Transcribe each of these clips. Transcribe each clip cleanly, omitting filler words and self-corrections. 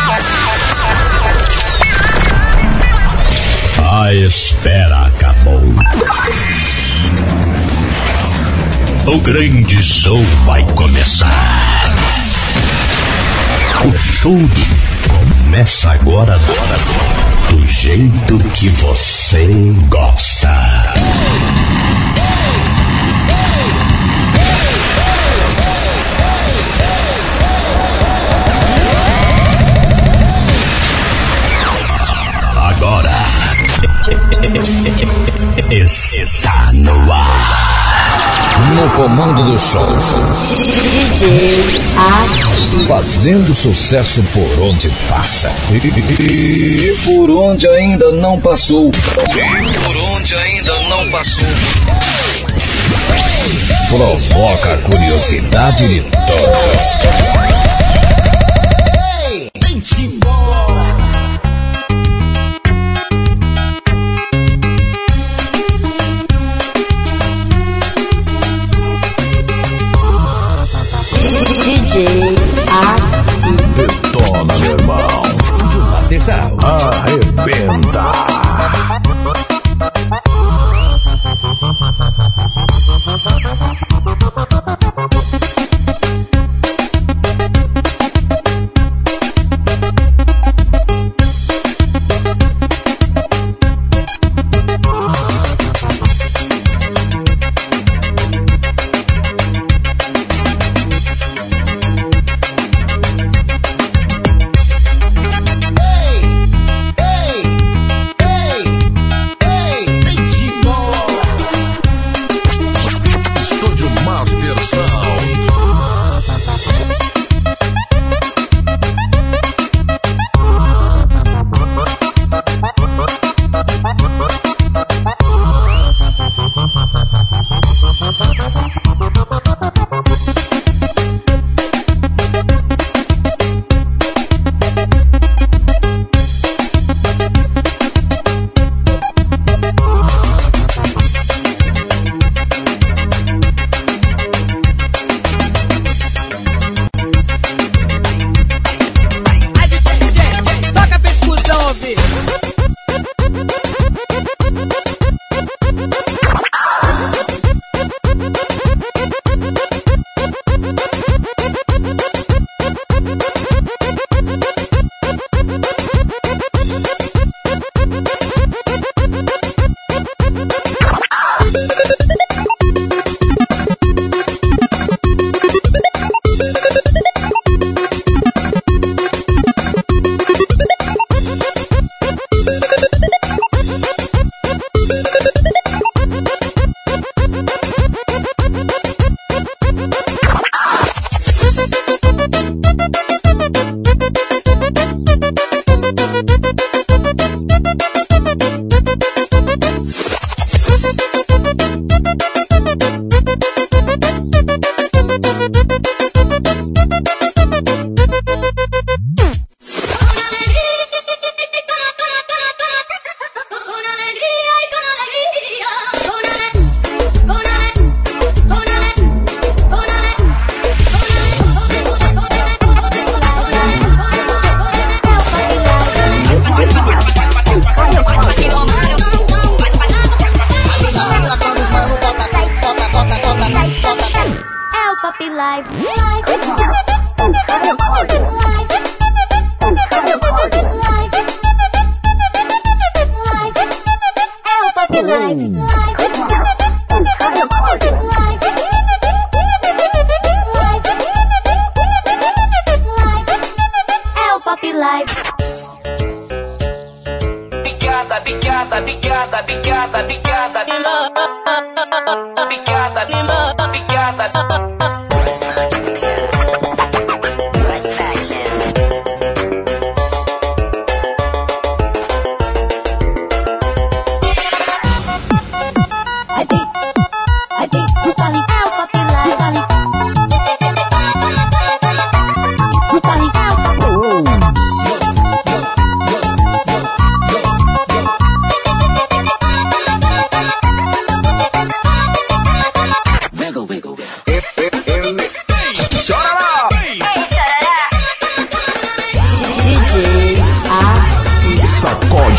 A espera acabou. O grande show vai começar. O show começa agora, do jeito que você gosta. Agora está no ar. No comando do show, DJ Axi, fazendo sucesso por onde passa e por onde ainda não passou. Provoca a curiosidade de todos. DJ Axi, Detona, meu irmão. Masterzão, arrebenta.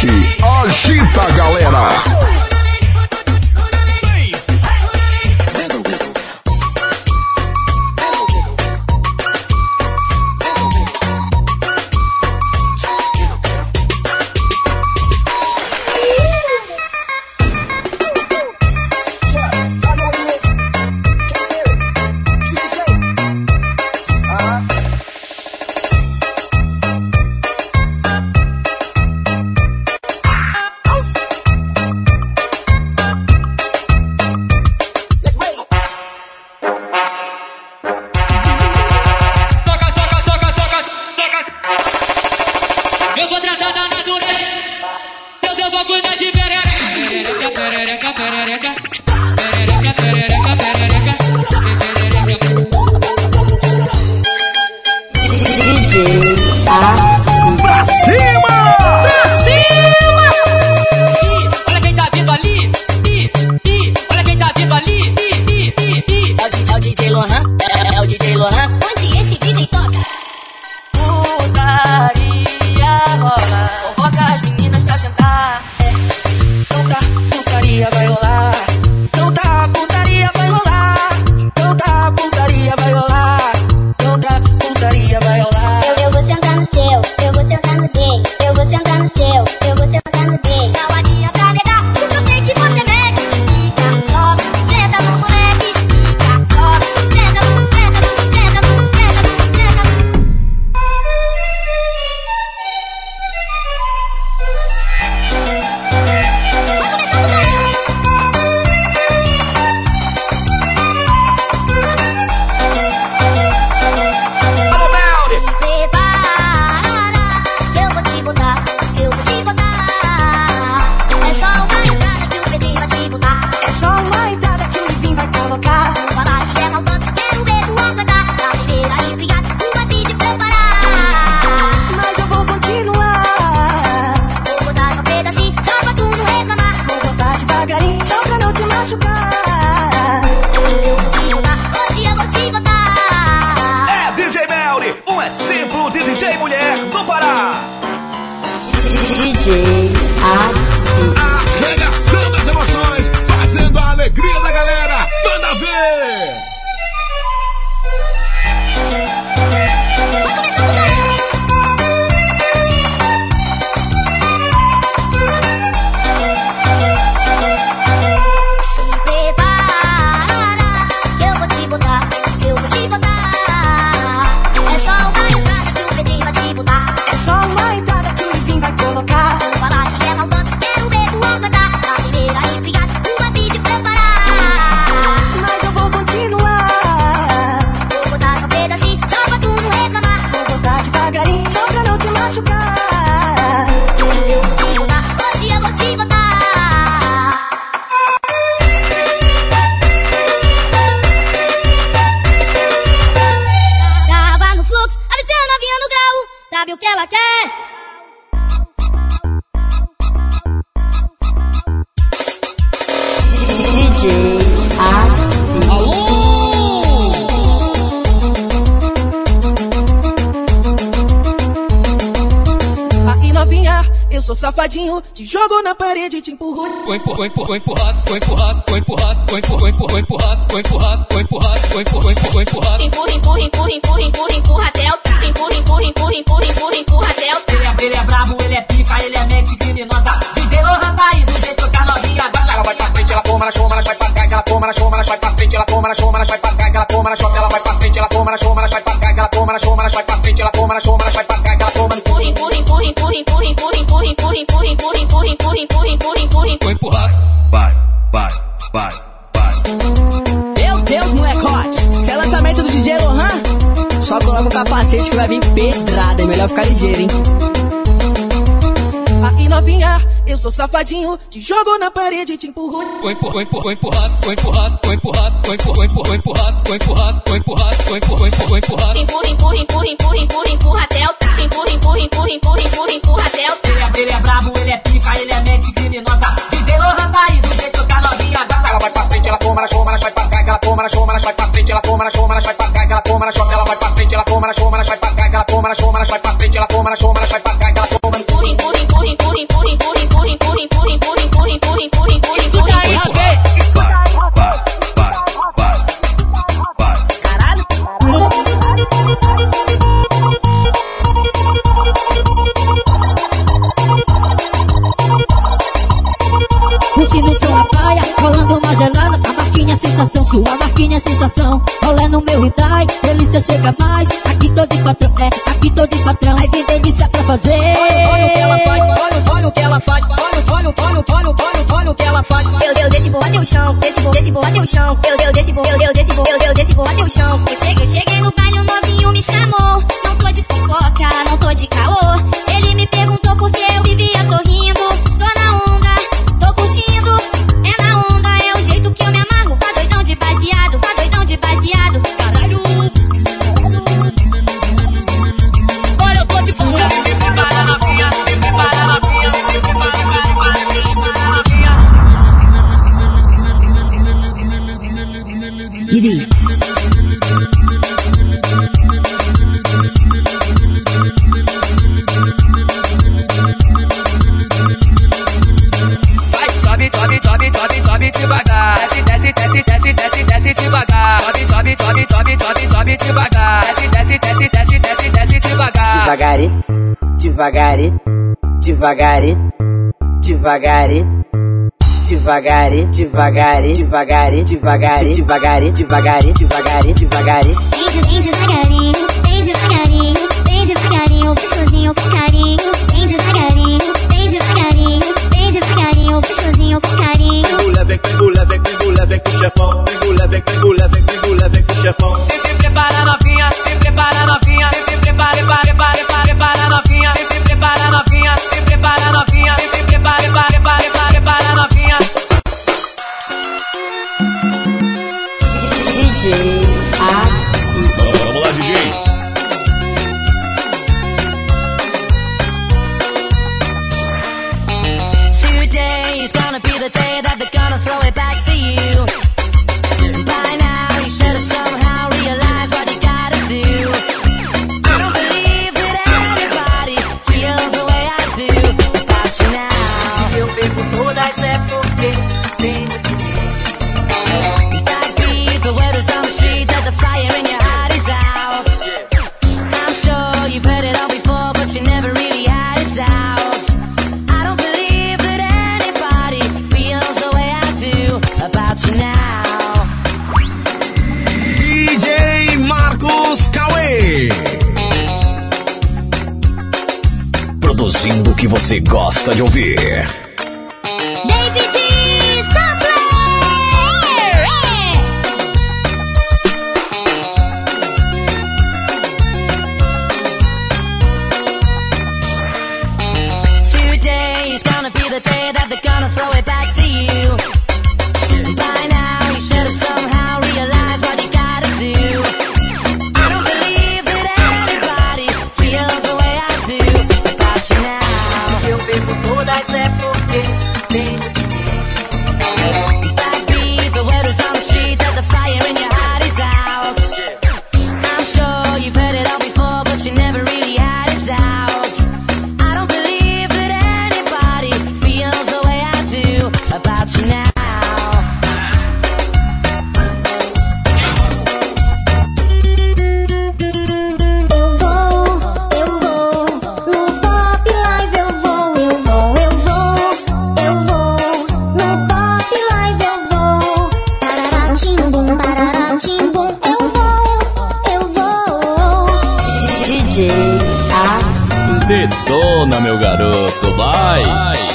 Hot, agita a galera. Arregaçando as emoções, fazendo a alegria da galera. Manda ver! Sabe o que ela quer? DJ Axi. Alô! Aí novinha, eu sou safadinho, te jogo na parede e te empurro. Foi empurrado. Empurra até o tá. Empurra até o tá. Ele é brabo, ele é pica, ele é mente criminosa. DJ Lohan Thaís, o jeito que a novinha gosta. Ela vai pra frente, ela toma na choma, ela sai pra trás. Ela toma na choma, ela sai pra frente. Ela toma na choma, ela sai pra trás. Ela toma na choma, ela vai pra frente. Ela toma na choma, ela sai pra trás. Ela toma na choma, ela sai pra frente. Ela toma na choma, ela sai pra trás. Ela toma no Foi empurrado. Vai. Meu Deus, molecote. Se é lançamento do DJ Lohan, só coloca o capacete que vai vir pedrada. É melhor ficar ligeiro, hein? Aí novinha, eu sou safadinho, te jogo na parede e te empurro. Foi empurrado Empurra até o tá. Empurra até o tá. Ele é brabo, ele é pica, ele é mente criminosa. DJ Lohan Thaís, o jeito que a novinha gosta. Ela vai pra frente, ela toma na choma, ela sai pra trás. Ela toma na choma, ela sai pra frente. Ela toma na choma, ela sai pra trás. Ela toma na choma, ela vai pra frente. Ela toma na choma, ela sai pra trás. Ela toma na choma, ela sai pra frente. Ela toma na choma, ela sai pra trás. Ela toma no empurra. capaz. Aqui tô de patrão, aqui tô de patrão. Aí tem delícia pra fazer. Olha o que ela faz, olha o que ela faz. Olha o que ela faz. Eu desci, vou até o chão. Desci, vou até o chão. Eu desci, vou até o chão. Eu cheguei no baile, o novinho me chamou. Não tô de fofoca, não tô de caô. Ele me perguntou por que eu vivia sorrindo. Tô na onda, tô curtindo. É na onda, é o jeito que eu me amarro. Tá doidão de baseado, tá doidão de baseado. Caralho. Olha, eu tô de fofoca. Se prepara novinha, se prepara novinha, se prepara Iri. Sobe devagar, desce devagar. Sobe devagar, desce devagar. Devagarinho, gostosinho com carinho. Bem devagarinho, gostosinho com carinho. Vem com o chefão. Vem com o chefão. Se prepara novinha, se prepara novinha. Se prepara novinha. Se prepara novinha, se prepara novinha. Se prepara novinha. DJ Axi. Vamos lá, DJ. Today is gonna be the day that they're gonna throw it back to you. By now you should have somehow realized what you gotta do. I don't believe that anybody feels the way I do about you now. Se eu perco todas é porque tenho te ver. Backbeat, the word is on the street that the fire in your heart is out. I'm sure you've heard it all before, but you never really had it out. I don't believe that anybody feels the way I do about you now. DJ Marcos Cauê. Produzindo o que você gosta de ouvir. David Sampler. Today is gonna be the day that they're gonna throw it back to you. By now you should have somehow realized what you gotta do. I don't believe that anybody feels the way I do about you now. Se eu perco todas é porque tenho te ver. Backbeat, the word is on the street that the fire in your heart is out. I'm sure you've heard it all before, but you never really had it out. I don't believe that anybody feels the way I do about you now. Eu vou no Pop Live, eu vou no Pop Live, eu vou. Parará, tim, bum, eu vou. DJ Axi. Detona, meu garoto, vai!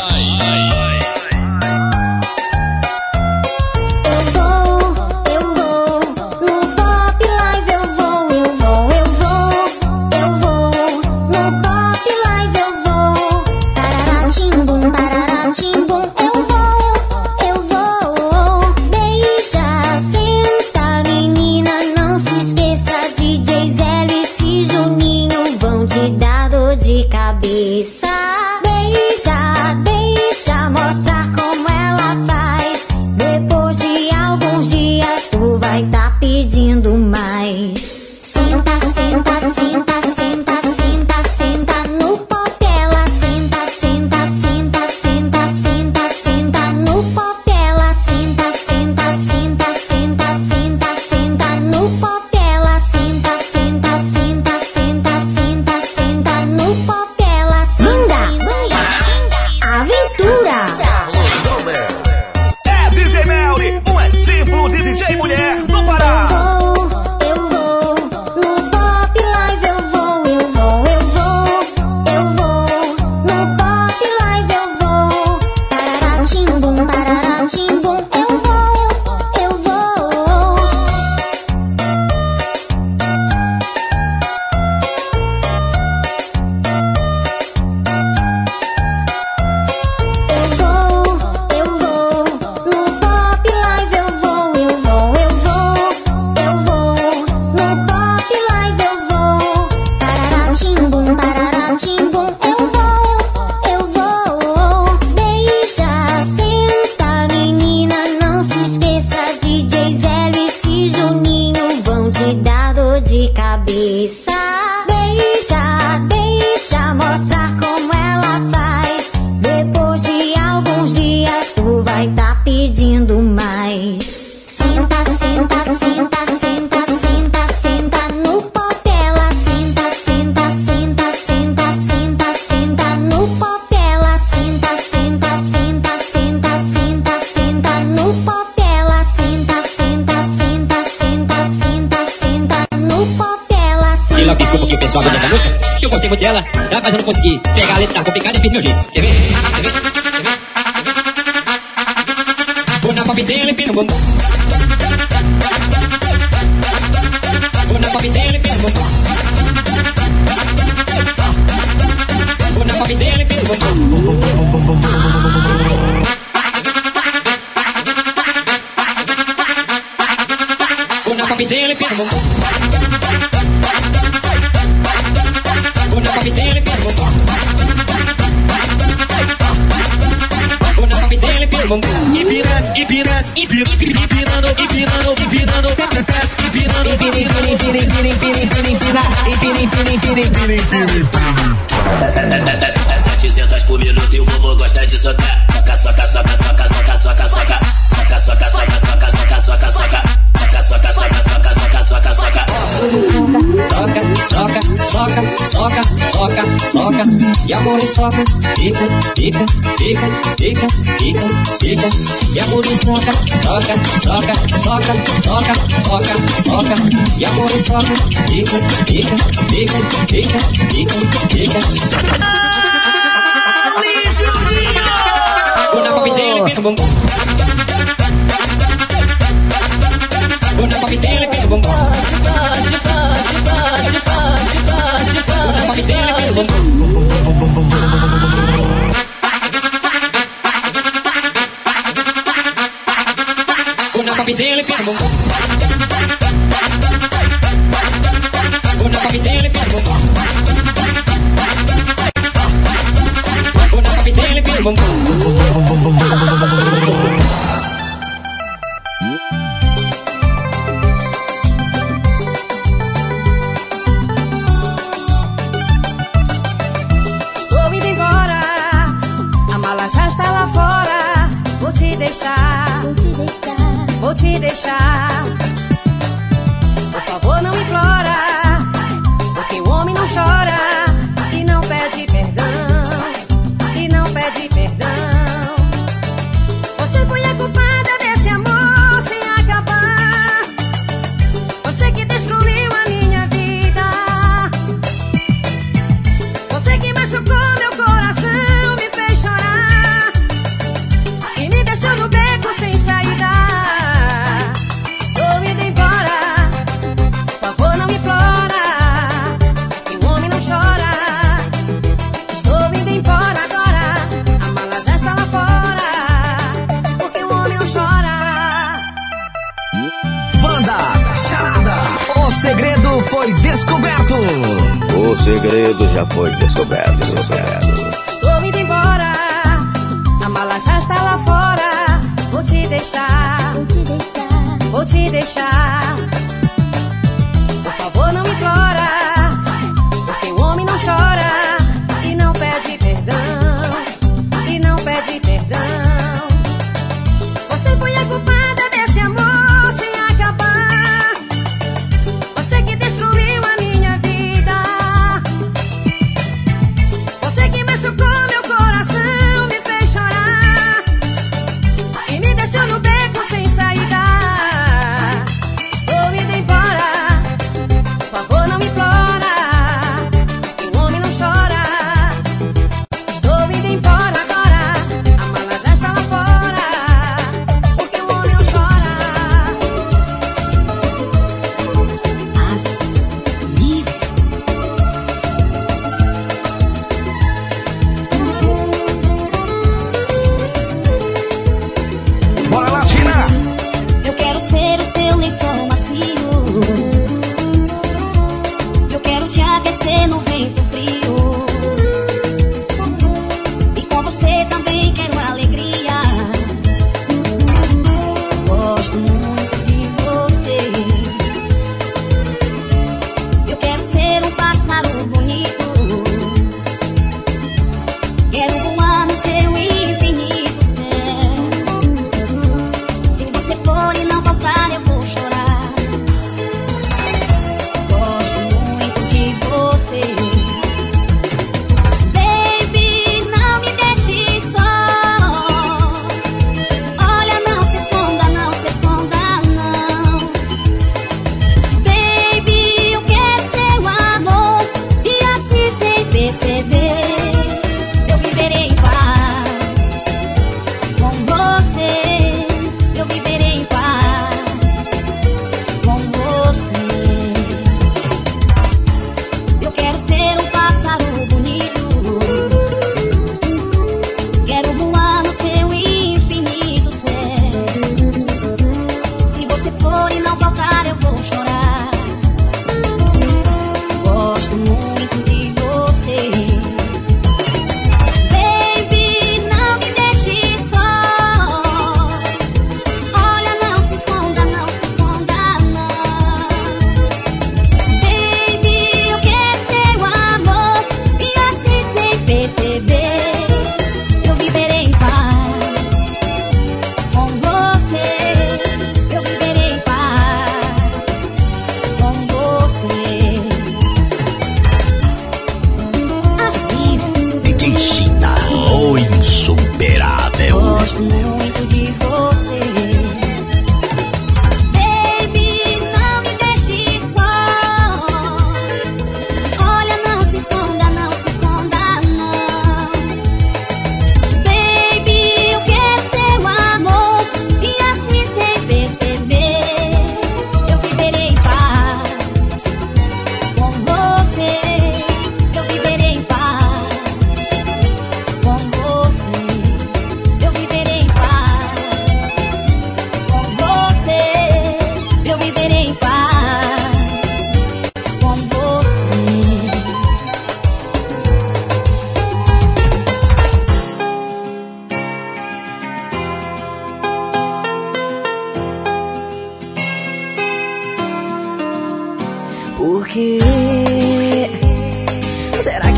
Eu vou no Pop Live, eu vou no Pop Live, eu vou. Parará, tim, bum, eu vou. Deixa, senta, menina, não se esqueça. DJ Zé e Juninho vão te dar dor de cabeça. Deixa mostrar como ela faz. Depois de alguns dias tu vai tá pedindo mais. Senta no pop, ela senta no pop, ela senta no pop, ela senta no pop, ela senta. essa música, que eu gostei muito dela, sabe? Mas eu não consegui pegar a letra, tá complicada e fiz do meu jeito. Quer ver? Quer ver? Quer ver? Vou na popzela e pino bumbum. Vou na popzela e pino bumbum. Vou na popzela e pino bumbum. Vou na popzela e pino bumbum. Vou na popzela e pino bumbum. Vou na popzela e pino bumbum. É 700 por minuto e o vovô gosta de socar. Soca, soca, soca, soca, soca, soca, soca. Soca, soca, soca, soca, soca, soca, soca. Soca, soca, soca, soca, soca, soca, soca. Soca, soca, soca, soca, soca. E amor e soca. Fica, fica, fica, fica, fica, fica. E amor e soca. Soca, soca, soca, soca, soca, soca. E amor e soca. Fica, fica, fica, fica, fica, fica. Vou na popzela e pino bumbum. Vou na popzela e pino bumbum. Vou na popzela e pino bumbum. Vou na popzela e pino bumbum. Vou na popzela e pino bumbum. Vou na popzela e pino bumbum. Estou indo embora, a mala já está lá fora. Vou te deixar, vou te deixar. Por favor, não implora, porque o homem não chora e não pede perdão, e não pede perdão. Você foi a culpada desse amor sem acabar. Você que destruiu a minha vida. Você que machucou meu coração, me fez chorar e me deixou no beco sem saída. Estou indo embora, por favor não implora, que o homem não chora. Estou indo embora agora, a mala já está lá fora, porque o homem não chora. Banda Charada, o segredo foi descoberto. O segredo já foi descoberto. Estou indo embora, a mala já está lá fora. Vou te deixar, vou te deixar. Por favor, não implora, porque o homem não chora e não pede perdão, e não pede perdão. Você foi a culpada desse amor sem acabar. Você que destruiu a minha vida. Você que machucou meu coração, me fez chorar e me deixou no beco sem saída. Estou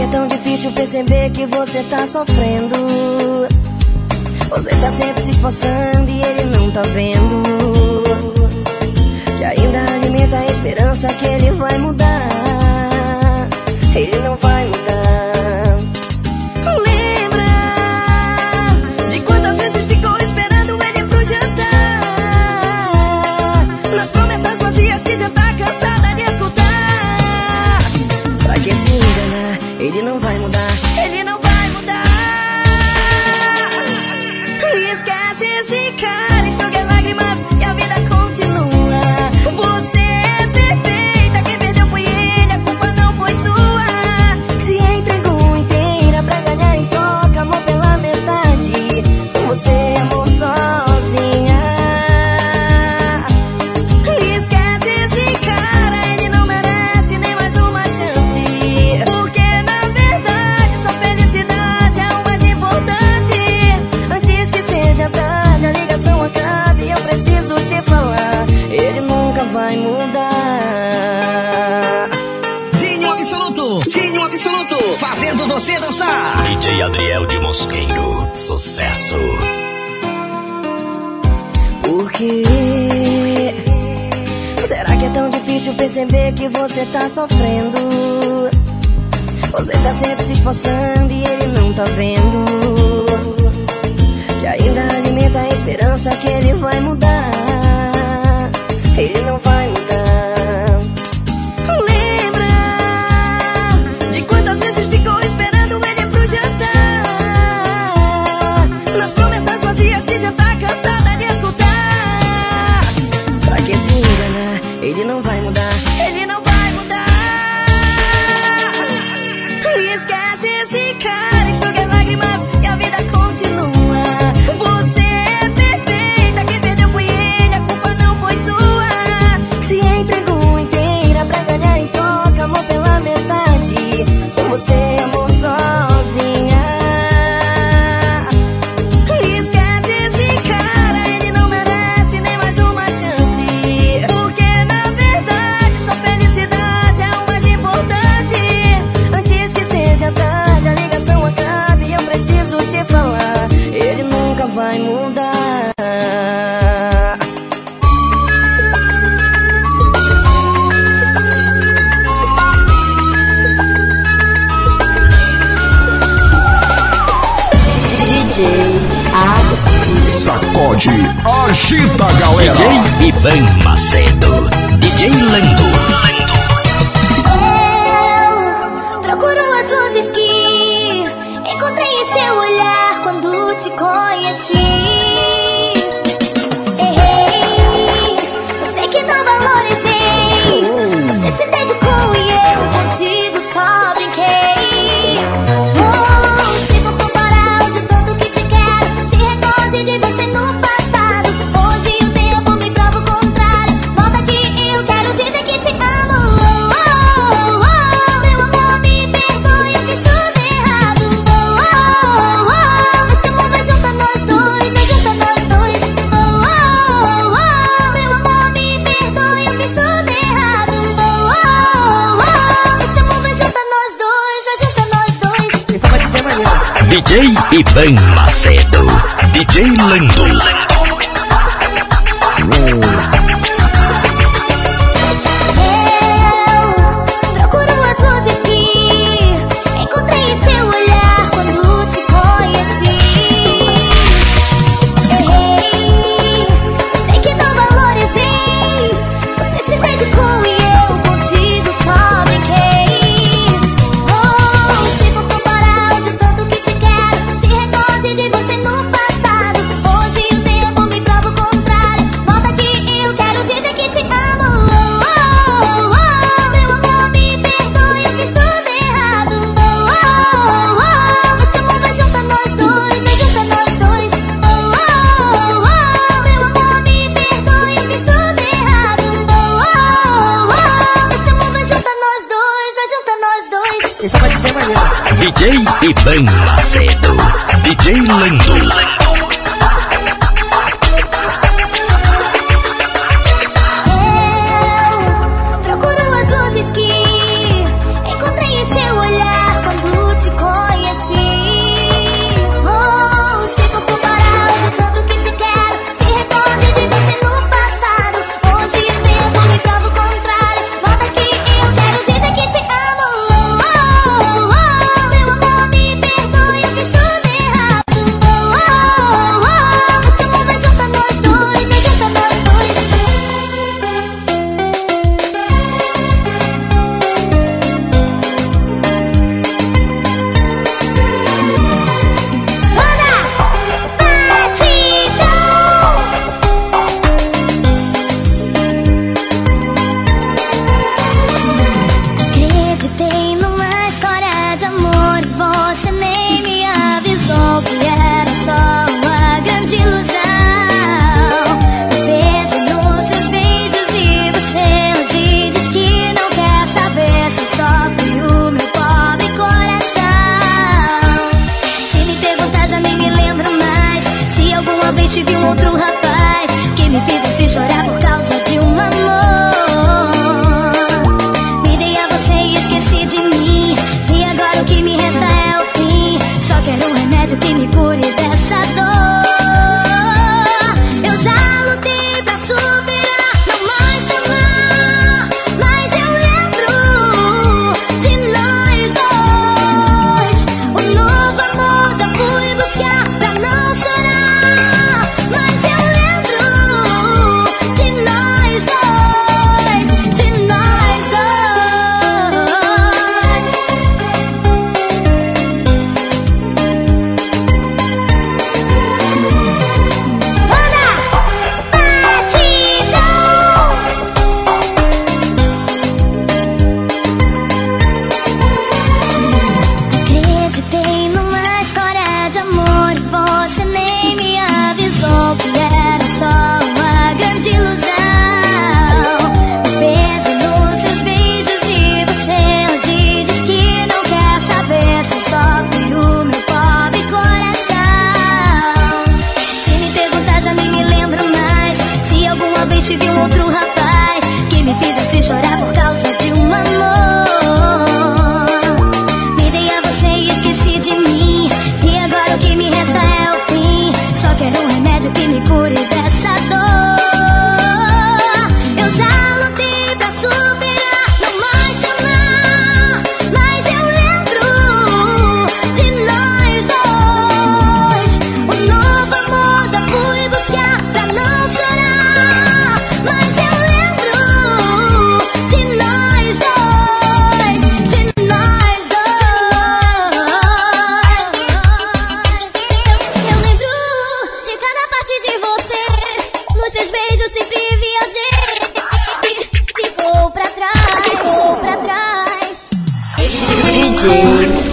tão difícil perceber que você tá sofrendo? Você tá sempre se esforçando e ele não tá vendo que ainda alimenta a esperança que ele vai mudar. Ele não vai mudar. Lembra de quantas vezes ficou esperando ele pro jantar, nas promessas vazias que já tá cansada de escutar. Pra que se enganar? Ele não vai mudar. Ele não vai mudar. Esquece esse cara, enxuga lágrimas e a vida continua. Você é perfeita, quem perdeu foi ele, a culpa não foi sua. Se entregou inteira pra ganhar em troca amor pela metade. Você amou sozinha. Esquece esse cara, ele não merece nem mais uma chance, porque na verdade sua felicidade é o mais importante. Antes que seja tarde, a ligação acabe e eu preciso te falar, ele nunca vai mudar. Dinho Absoluto, fazendo você dançar. DJ Adriel de Mosqueiro, sucesso. Por quê? Será que é tão difícil perceber que você tá sofrendo? Você tá sempre se esforçando e ele não tá vendo que ainda alimenta a esperança que ele vai mudar. Ele não vai mudar. Lembra de quantas vezes ficou esperando ele pro jantar, nas promessas vazias que já tá cansada de escutar. Pra que se enganar? Ele não vai mudar. Ele não vai mudar. Esquece esse cara, enxuga lágrimas e a vida continua. Você é perfeita, quem perdeu foi ele, a culpa não foi sua. Se entregou inteira pra ganhar em troca amor pela metade. Você amou sozinha. Esquece esse cara, ele não merece nem mais uma chance, porque na verdade sua felicidade é o mais importante. Antes que seja tarde, a ligação acabe e eu preciso te falar, ele nunca vai mudar. Sacode, agita a galera. DJ Ivan Macedo, DJ Lando. Eu procuro as luzes que encontrei em seu olhar quando te conheci. Errei, eu sei que não valorizei. Você se dedicou e eu contigo só brinquei. Se for comparar hoje o tanto que te quero, se recorde de você no passado. Hoje o tempo me prova o contrário. Volta aqui, eu quero dizer que te amo. Meu amor, me perdoe, eu fiz tudo errado. Esse amor vai juntar nós dois, vai juntar nós dois. Meu amor, me perdoe, eu fiz tudo errado. Esse amor vai juntar nós dois, vai juntar nós dois. Então vai dizer maneiro. DJ Ivan Macedo, DJ Lando. Eu procuro as luzes que encontrei em seu olhar quando te conheci. Errei, sei que não valorizei. Você se dedicou e eu contigo só brinquei. Se for comparar hoje o tanto que te quero, se recorde de você no passado. Hoje o tempo me prova o contrário. Volta aqui, eu quero dizer que te amo. Meu amor, me perdoe, eu fiz tudo errado. Esse amor vai juntar nós dois, vai juntar nós dois. Meu amor, me perdoe, eu fiz tudo errado. Esse amor vai juntar nós dois, vai juntar nós dois. Então vai dizer maneiro. DJ Ivan Macedo, DJ Lando. Eu procuro as luzes que encontrei em seu olhar quando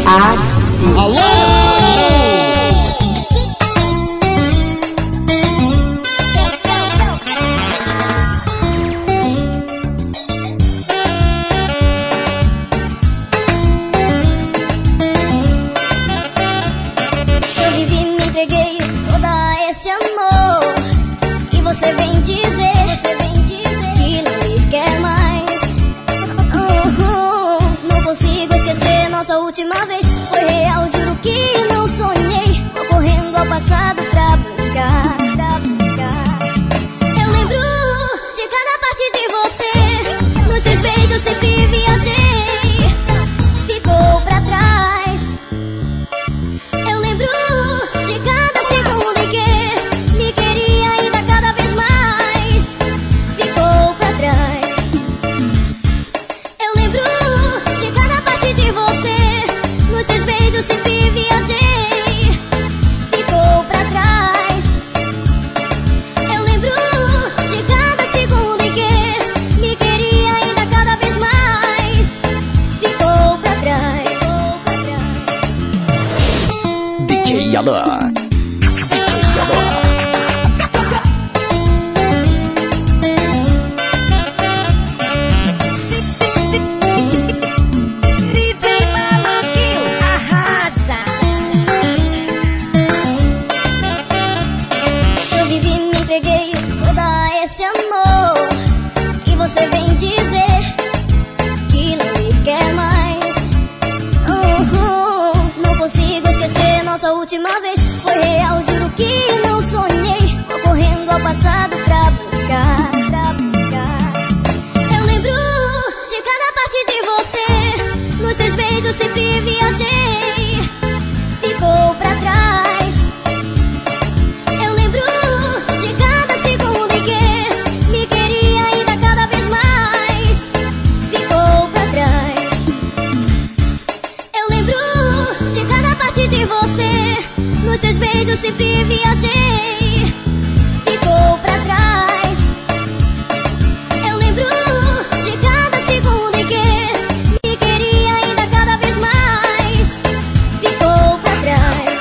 Eu vivi, me entreguei toda esse amor. E você vem dizer que não me quer mais. Não consigo esquecer nossa última vez. Foi real, juro que não sonhei. Vou correndo ao passado pra buscar. Eu lembro de cada parte de você. Nos seus beijos sempre viajei. Ficou pra trás. Eu lembro de cada segundo em que me queria ainda cada vez mais. Ficou pra trás. Eu lembro de cada parte de você. Nos seus beijos sempre viajei. Ficou pra trás. Eu lembro de cada segundo em que me queria ainda cada vez mais. Ficou pra trás. DJ Alan. Eu vivi, me entreguei toda esse amor. E você vem dizer que não me quer mais. Não consigo esquecer nossa última vez. Foi real, juro que não sonhei. Vou correndo ao passado pra buscar. Eu lembro de cada parte de você. Nos seus beijos sempre viajei. Ficou pra trás. Eu lembro de cada segundo em que me queria ainda cada vez mais. Ficou pra trás. Eu lembro de cada parte de você. Nos seus beijos sempre viajei. Ficou pra trás. Eu lembro de cada segundo em que me queria ainda cada vez mais. Ficou pra trás.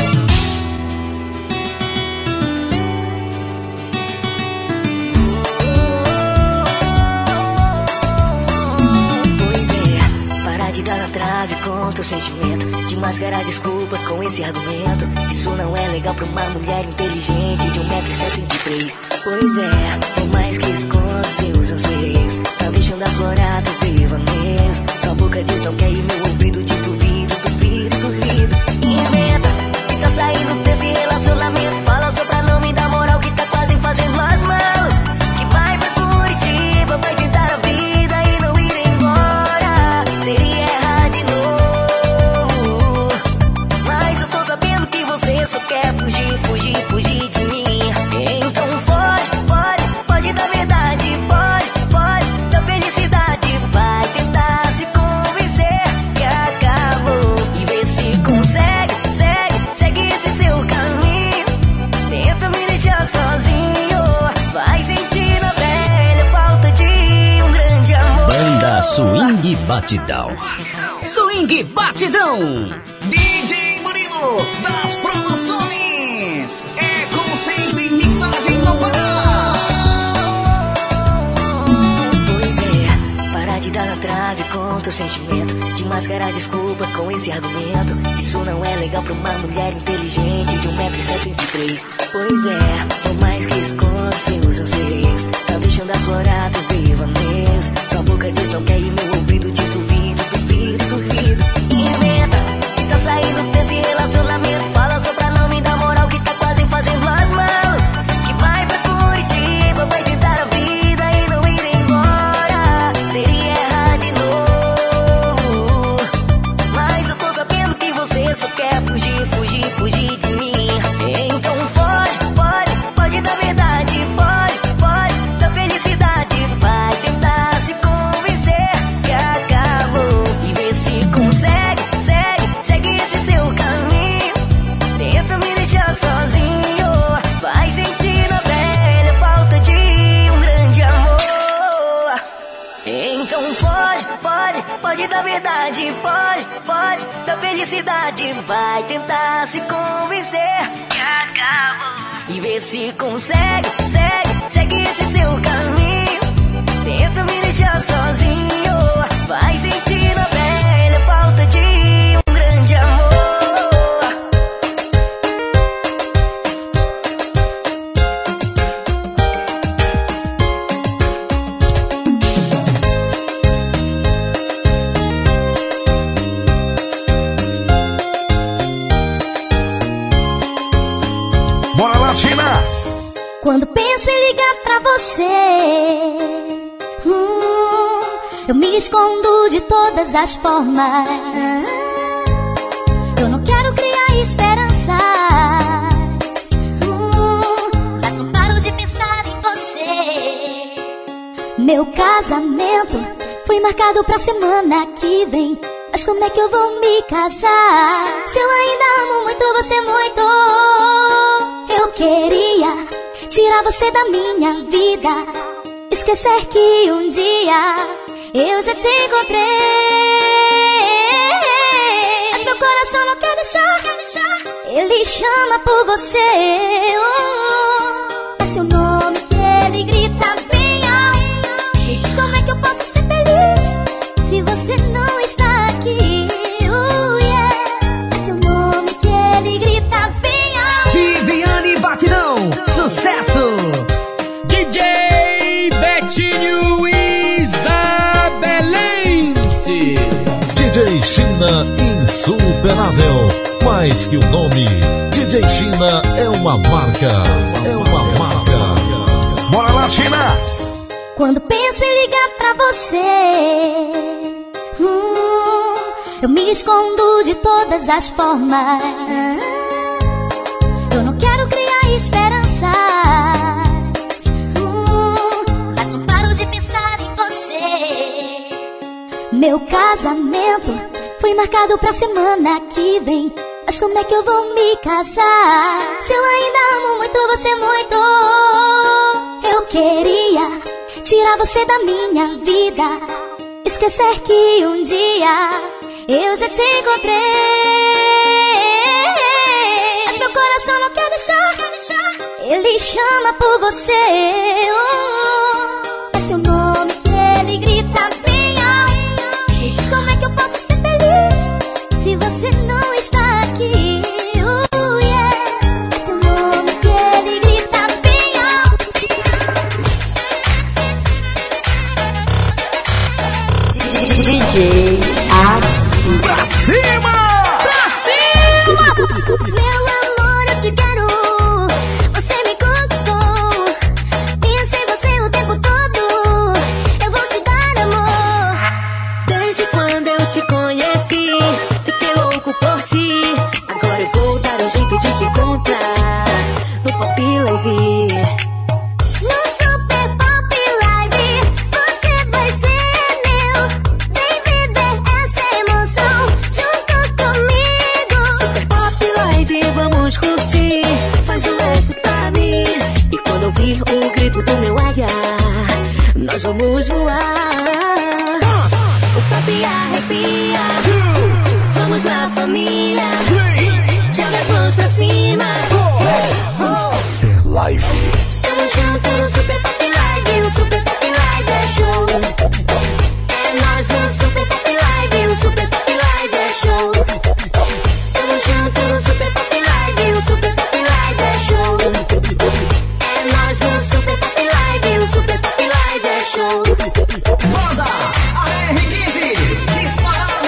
Pois é, parar de dar na trave com teu sentimento, de mascarar desculpas com esse argumento. Isso não é legal pra uma mulher inteligente de 1,73 m. Pois é, por mais que esconda seus anseios, tá deixando aflorar teus devaneios. Sua boca diz não quer e meu ouvido diz duvido, duvido, duvido. Inventa que tá saindo desse relacionamento. Fala só pra não me dar moral que tá quase fazendo as malas. Que vai pra Curitiba, vai tentar a vida e não ir embora. Seria errar de novo. Mas eu tô sabendo que você só quer fugir, fugir, fugir de mim. Então pode dar verdade. Pode dar felicidade. Vai tentar se convencer que acabou. E ver se consegue, segue esse seu caminho. Tenta me deixar sozinho. Vai sentir na velha falta de um grande amor. Banda Swing Batidão. Swing Batidão. DJ Murilo das Produções. É como sempre, mixagem no Pará. Pois é, parar de dar na trave com teu sentimento, de mascarar desculpas com esse argumento. Isso não é legal pra uma mulher inteligente de 1,73 m. Pois é, por mais que esconda seus anseios, tá deixando aflorar teus devaneios. Sua boca diz não quer e meu ouvido diz duvido, duvido, duvido. Inventa que tá saindo desse relacionamento. Fala só pra não me dar moral que tá quase fazendo as malas. Que vai pra Curitiba, vai tentar a vida e não ir embora. Seria errar de novo. Mas eu tô sabendo que você só quer fugir, fugir, fugir de mim. Então pode dar verdade. Pode dar felicidade. Vai tentar se convencer que acabou. E ver se consegue, segue esse seu caminho. Tenta me deixar sozinho. Vai sentir na velha falta de um grande amor. Então pode dar verdade. Pode dar felicidade. felicidade vai tentar se convencer que acabou. E ver se consegue, segue esse seu caminho. Tenta me deixar sozinho. Vai sentir na pele a falta de um grande amor. Bora lá, China! Quando penso em ligar pra você, eu me escondo de todas as formas. Eu não quero criar esperanças, mas não paro de pensar em você. Meu casamento foi marcado pra semana que vem. Mas como é que eu vou me casar se eu ainda amo muito você muito? Eu queria tirar você da minha vida, esquecer que um dia eu já te encontrei. Mas meu coração não quer deixar, ele chama por você. É seu nome que ele grita bem alto. Me diz como é que eu posso ser feliz se você não está aqui. É seu nome que ele grita bem alto. Viviane Batidão, sucesso! DJ Betinho Isabelense. DJ China insuperável. Mais que o nome, DJ China é uma marca. Bora lá, China! Quando penso em ligar pra você, eu me escondo de todas as formas. Eu não quero criar esperanças, mas não paro de pensar em você. Meu casamento foi marcado pra semana que vem. Mas como é que eu vou me casar se eu ainda amo muito você muito? Eu queria tirar você da minha vida, esquecer que um dia eu já te encontrei. Mas meu coração não quer deixar, ele chama por você. É seu nome que ele grita bem alto. Me diz como é que eu posso ser feliz se você não está aqui. É seu nome que ele grita bem alto. DJ Axi. Pra cima! Meu amor, eu te quero. Você me conquistou. Penso em você o tempo todo. Eu vou te dar amor. Desde quando eu te conheci, fiquei louco por ti. Agora eu vou dar um jeito de te encontrar no Pop Live. No Super Pop Live, você vai ser meu. Vem viver essa emoção junto comigo. Super Pop Live, vamos curtir. Faz um S pra mim. E quando ouvir o grito do meu olhar, nós vamos voar. O pop arrepia. Vamos lá, família. Joga as mãos pra cima. Live. Tamo junto no Super Pop Live. O Super Pop Live é show. É nós no Super Pop Live. O Super Pop Live é show. Tamo junto no Super Pop Live. O Super Pop Live é show. É nós no Super Pop Live. O Super Pop Live é show. Banda AR15, disparado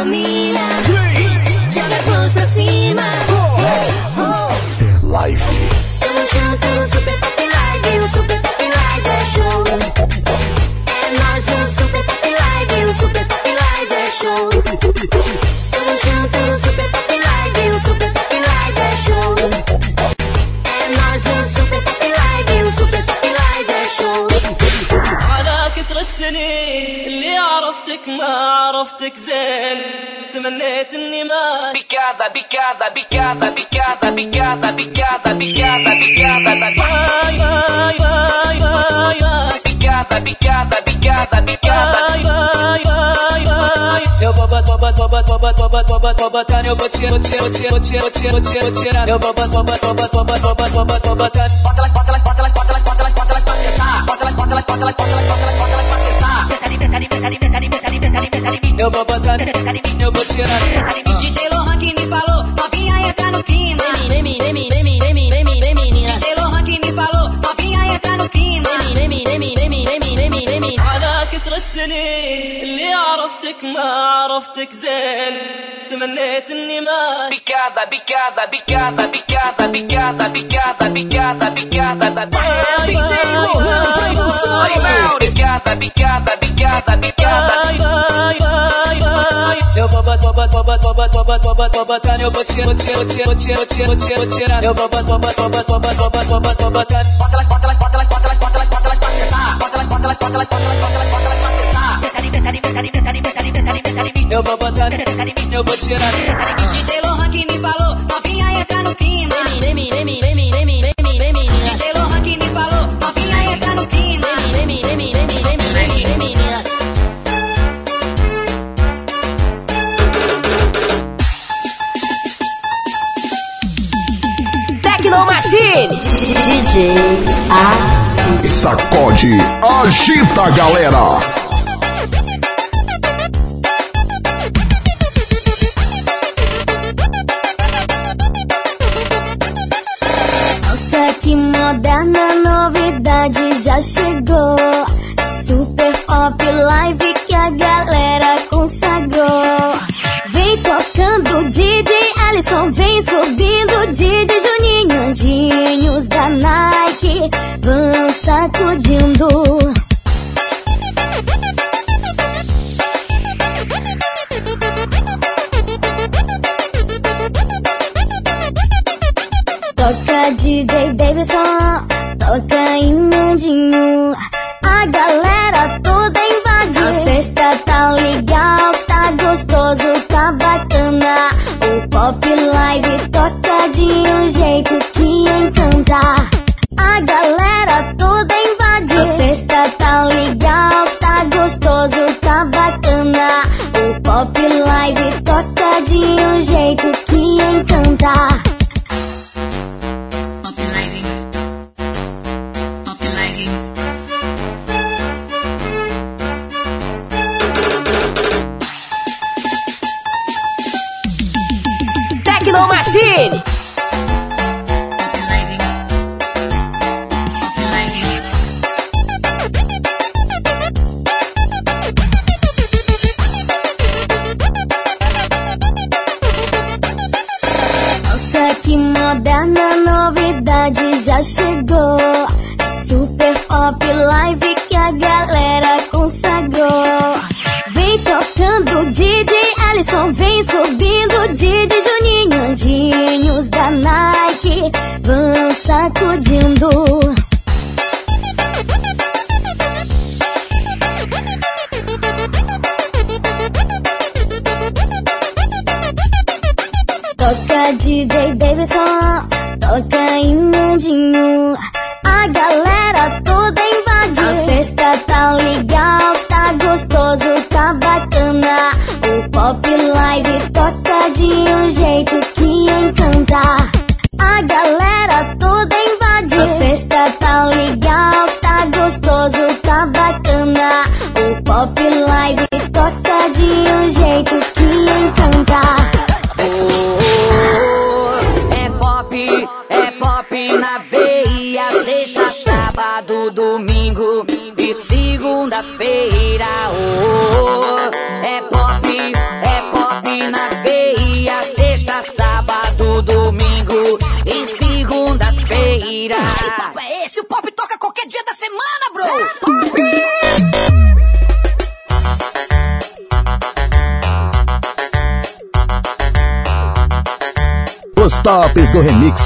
família. Joga as mãos pra cima. É live. Tamo junto no Super Pop Live. O Super Pop Live é show. É nós no Super Pop Live. O Super Pop Live é show. Tamo junto no Super Pop Live. O Super Pop Live é show. É nós no Super Pop Live. O Super Pop Live é show. على كثر السنين اللي عرفتك ما عرفتك زين تمنيت اني ما بكذا بكذا بكذا بكذا بكذا بكذا بكذا بكذا باي باي باي باي بكذا بكذا بكذا بكذا باي باي باي eu vou botar eu vou tirar eu vou botar bota eu vou botar, eu vou tirar. DJ Lohan que me falou, novinha entra no clima. DJ Lohan que me falou, novinha entra no clima. على كثر السنين اللي عرفتك ما عرفتك زين تمنيت اني ما بكذا بكذا بكذا بكذا بكذا بكذا بكذا بكذا DJ Lohan Produções, بكذا بكذا بكذا بكذا eu vou botar eu vou tirar eu vou botar eu vou botar, eu vou tirar. DJ Lohan que me falou, novinha entra no clima. DJ Lohan que me falou, novinha entra no clima. Tecno Machine. DJ Assis. Sacode, agita, galera. Nossa, que moderna novidade já chegou. Super Pop Live que a galera consagrou. Vem tocando DJ Ellison, vem subindo DJ Juninho. Anjinhos da Nike vão sacudindo. Toca DJ Davidson, toca Inandinho. A galera toda invade. A festa tá legal, tá gostoso, tá bacana. O Pop Live toca de um jeito que encanta. A galera toda invade. A festa tá legal, tá gostoso, tá bacana. O Pop Live toca de um jeito que encanta. Tecno Machine. Nossa, que moderna novidade já chegou. Super Pop Live que a galera consagrou. Vem tocando DJ Ellison, vem subindo DJ Juninho. Anjinhos da Nike vão sacudindo. Toca DJ Davidson, toca Inandinho. A galera toda invade. A festa tá legal, tá gostoso, tá bacana. O Pop Live toca de um jeito que encanta. A galera toda invade. A festa tá legal, tá gostoso, tá bacana. O Pop Live toca de um jeito que encanta. É pop na veia, sexta, sábado, domingo e segunda-feira. É pop Os tops do remix.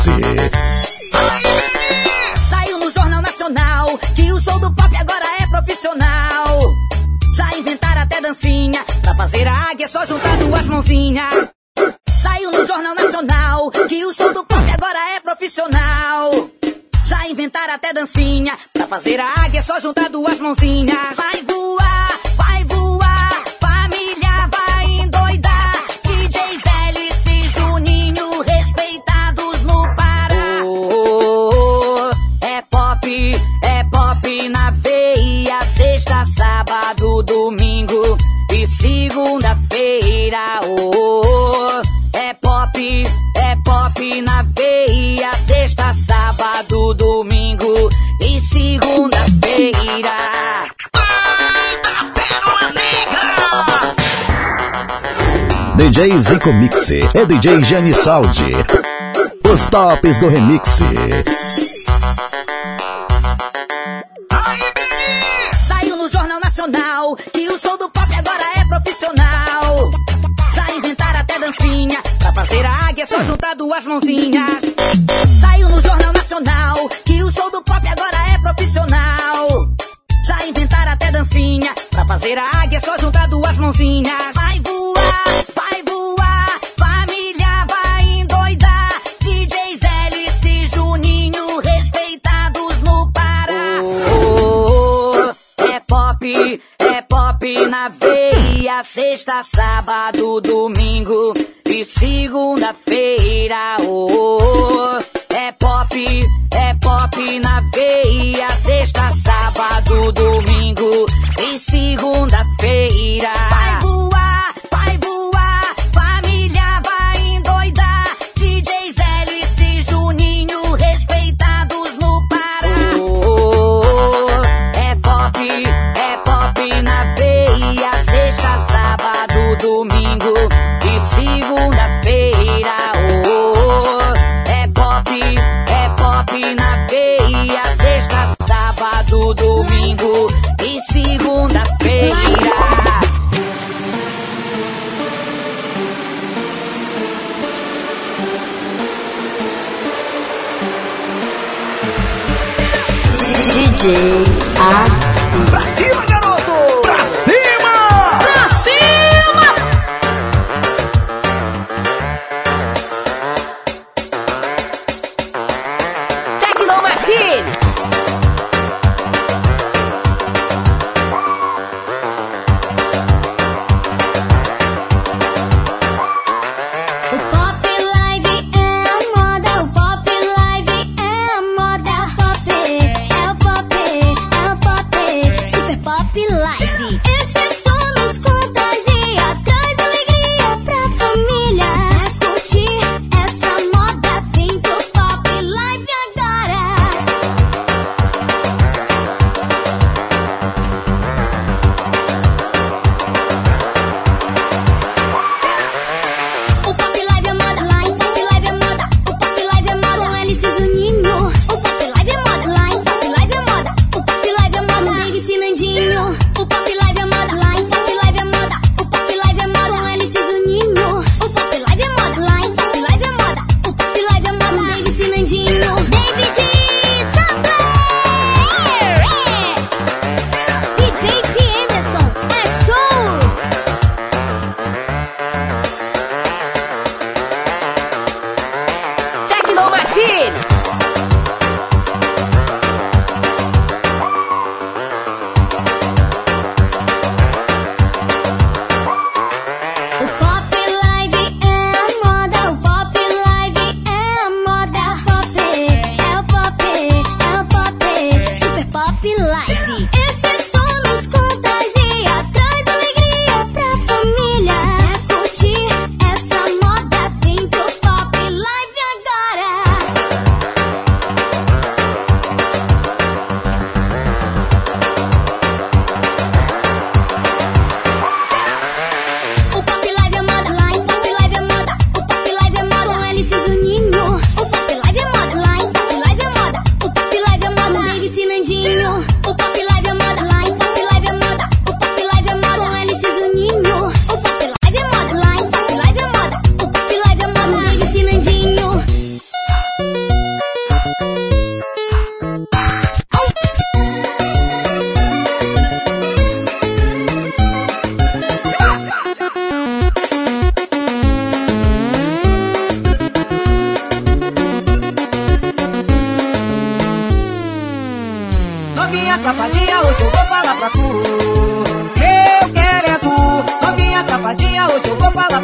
Saiu no Jornal Nacional que o show do pop agora é profissional. Já inventaram até dancinha, pra fazer a águia é só juntar duas mãozinhas. Saiu no Jornal Nacional que o show do pop agora é profissional. Já inventaram até dancinha, pra fazer a águia é só juntar duas mãozinhas. Vai voar, família vai endoidar. DJs Hélice e Juninho respeitados no Pará. É pop na veia. Sexta, sábado, domingo e segunda-feira. É pop na veia. Sexta, sábado, domingo e segunda-feira. DJ Zico Mix é DJ Jani Saldi. Os tops do remix. Saiu no Jornal Nacional que o show do pop agora é profissional. Já inventaram até dancinha, pra fazer a águia é só juntar duas mãozinhas. Saiu no Jornal Nacional que o show do pop agora é profissional. Já inventaram até dancinha, pra fazer a águia é só juntar duas mãozinhas. Vai voar, família vai endoidar. DJs Hélice e Juninho respeitados no Pará. É pop na veia. Sexta, sábado, domingo e segunda-feira. É pop na veia. Sexta, sábado, domingo e segunda-feira. Vai voar, família vai endoidar. DJs Hélice e Juninho respeitados no Pará. É pop na veia. Sexta, sábado, domingo e segunda-feira. É pop na veia. Sexta, sábado, domingo e segunda-feira. DJ Axi. Pra cima, garoto! Pra cima! Pra cima! Tecno Machine. Pop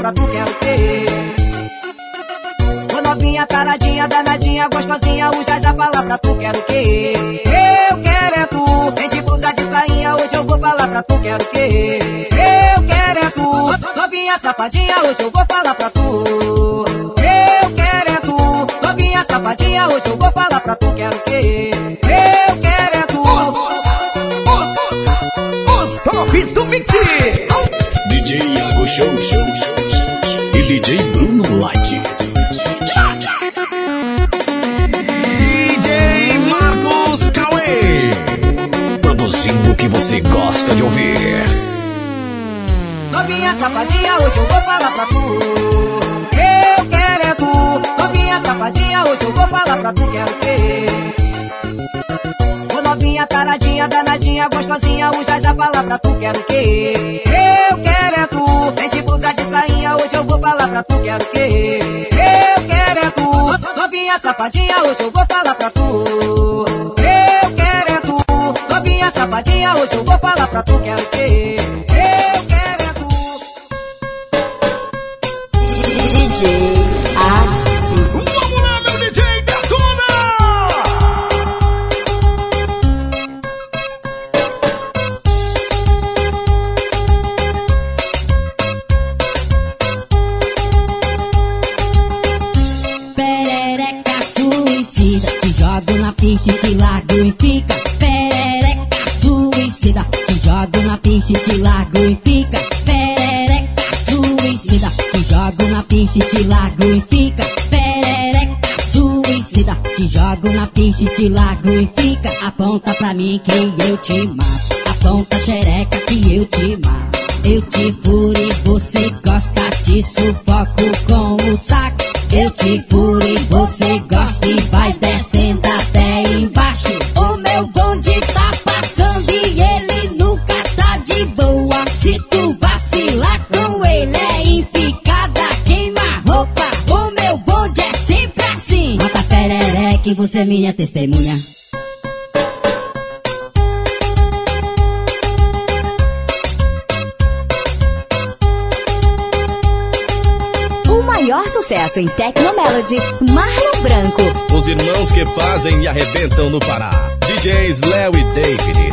pra tu, quero o quê? Ô novinha, taradinha, danadinha, gostosinha, o já fala pra tu, quero o quê? Eu quero é tu, vem de blusa de sainha, hoje eu vou falar pra tu, quero o quê? Eu quero é tu, novinha safadinha, hoje eu vou falar pra tu. Eu quero é tu, novinha safadinha, hoje eu vou falar pra tu, quero o quê? Eu quero é tu. Os tops do Mix. DJ Iago Show e DJ Bruno Light. DJ Marcos Cauê, produzindo o que você gosta de ouvir. Novinha safadinha, hoje eu vou falar pra tu. Eu quero é tu, novinha safadinha, hoje eu vou falar pra tu, quero o quê? Ô novinha taradinha, danadinha, gostosinha, o já fala pra tu, quero o quê? Eu quero é tu, vem de blusa de sainha, hoje eu vou falar pra tu, quero o quê? Eu quero é tu, novinha safadinha, hoje eu vou falar pra tu. Eu quero é tu, novinha safadinha, hoje eu vou falar pra tu, quero o quê? Eu quero é tu. DJ Axi. Vamos lá, meu DJ, detona! Perereca suicida, te jogo na pista e te largo e fica. Perereca suicida, te jogo na pista e te largo e fica. Perereca suicida, te jogo na pista e te largo e fica. Perereca suicida, te jogo na pista e te largo e fica. Aponta pra mim que eu te mato, aponta xereca que eu te mato. Eu te furo e você gosta, te sufoco com o saco. Eu te furo e você gosta e vai descendo até embaixo. O meu bonde tá passando e ele nunca tá de boa. Se tu vacilar com ele é enficada, queima roupa. O meu bonde é sempre assim. Bota perereca e você é minha testemunha. Maior sucesso em Tecnomelody, Marlon Branco. Os irmãos que fazem e arrebentam no Pará, DJs Léo e David.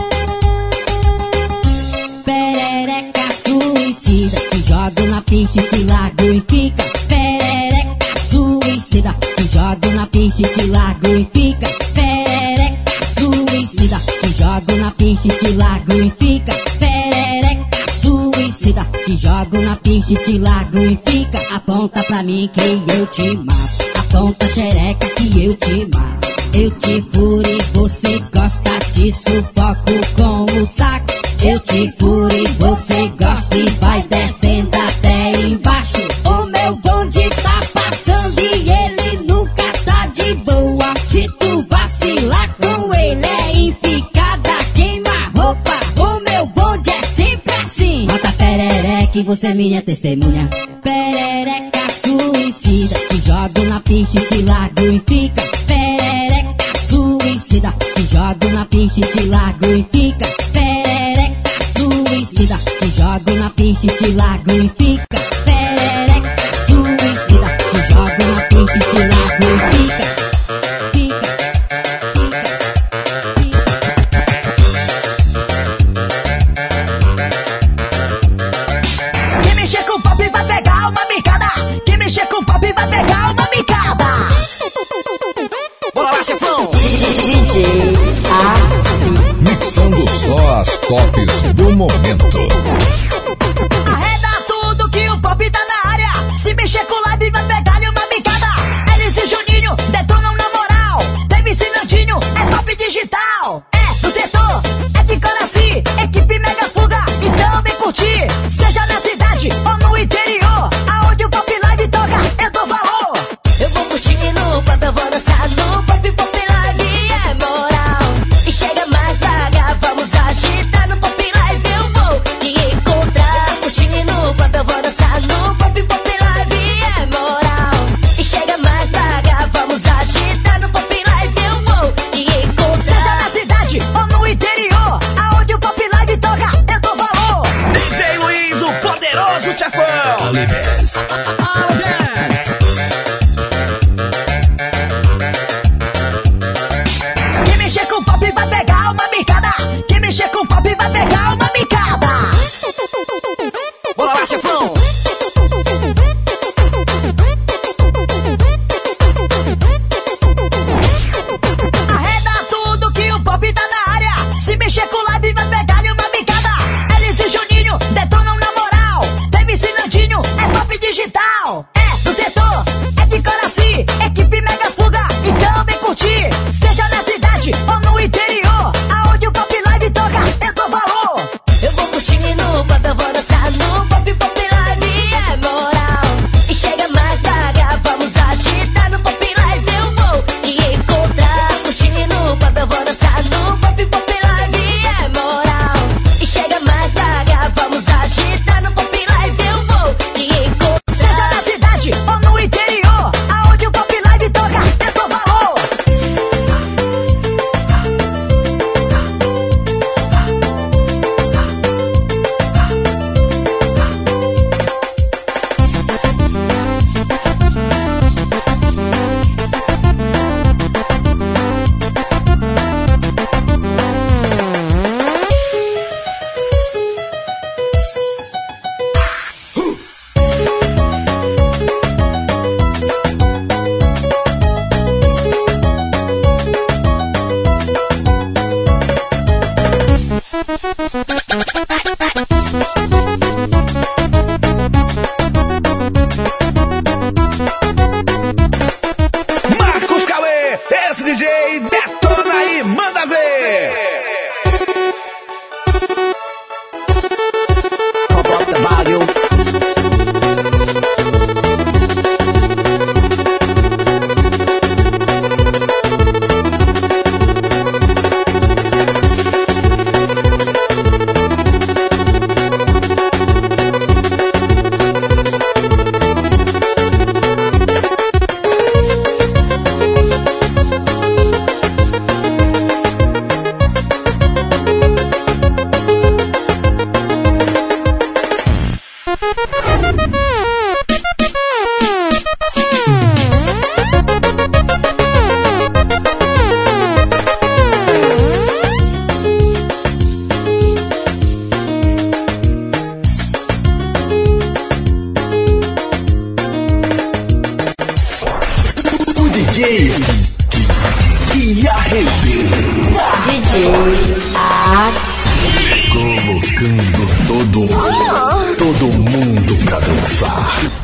Perereca suicida, te jogo na pista e te largo e fica. Perereca suicida, te jogo na pista e te largo e fica. Perereca suicida, te jogo na pista e te largo e fica. Perereca suicida, te jogo na pista e te largo e fica. Aponta pra mim que eu te mato, aponta xereca que eu te mato. Eu te furo e você gosta, te sufoco com o saco. Eu te furo e você gosta e vai descendo até embaixo. O meu bonde tá passando e ele nunca tá de boa. Se tu vacilar com ele é enficada, queima roupa. O meu bonde é sempre assim. Bota perereca e você é minha testemunha. Perereca suicida, te jogo na pista e te largo e fica. Perereca suicida, te jogo na pista e te largo e fica. Perereca suicida, te jogo na pista e te largo e fica. Perereca suicida, te jogo na pista e te largo e fica. Quem mexer com pop vai pegar uma bicada. Quem mexer com pop vai pegar uma bicada. Bora lá, chefão. DJ Axi. Mixando só as tops do momento. Arreda tudo que o pop tá na área. Se mexer com live vai pegar-lhe uma bicada. Elis e Juninho detonam na moral. Baby Sinandinho é pop digital. É do setor, é de Coraci, equipe Mega Fuga. Então vem curtir, seja na cidade ou no interior. Aonde o pop live toca, eu dou valor. Eu vou curtir no pop, eu vou dançar no pop. Pop live é moral. E chega mais vaga, vamos agitar no pop Limes. Quem mexer com pop vai pegar uma bicada. Quem mexer com pop vai pegar uma bicada. Bora lá, chefão. Arreda tudo que o pop tá na área. Se mexer com live vai pegar-lhe uma bicada. Elis e Juninho detonam na moral. Teve Sinandinho, é pop digital. É do setor, é de Coraci, equipe Mega Fuga. Então vem curtir, seja na cidade ou no interior. Aonde o pop live toca, eu dou valor. Eu vou curtir no pop, eu vou dançar no pop, pop live é moral. E chega mais vaga, vamos agitar no pop live, eu vou te encontrar. Curtir no pop, eu vou dançar no pop, pop live é moral. E chega mais vaga, vamos agitar no pop live, eu vou te encontrar. Seja na cidade ou no interior, aonde o pop live toca, eu dou valor. Marcos Cauê, esse DJ detona aí, manda ver. Bota valeu. O DJ que arrebenta. DJ Axi. Colocando todo mundo pra dançar.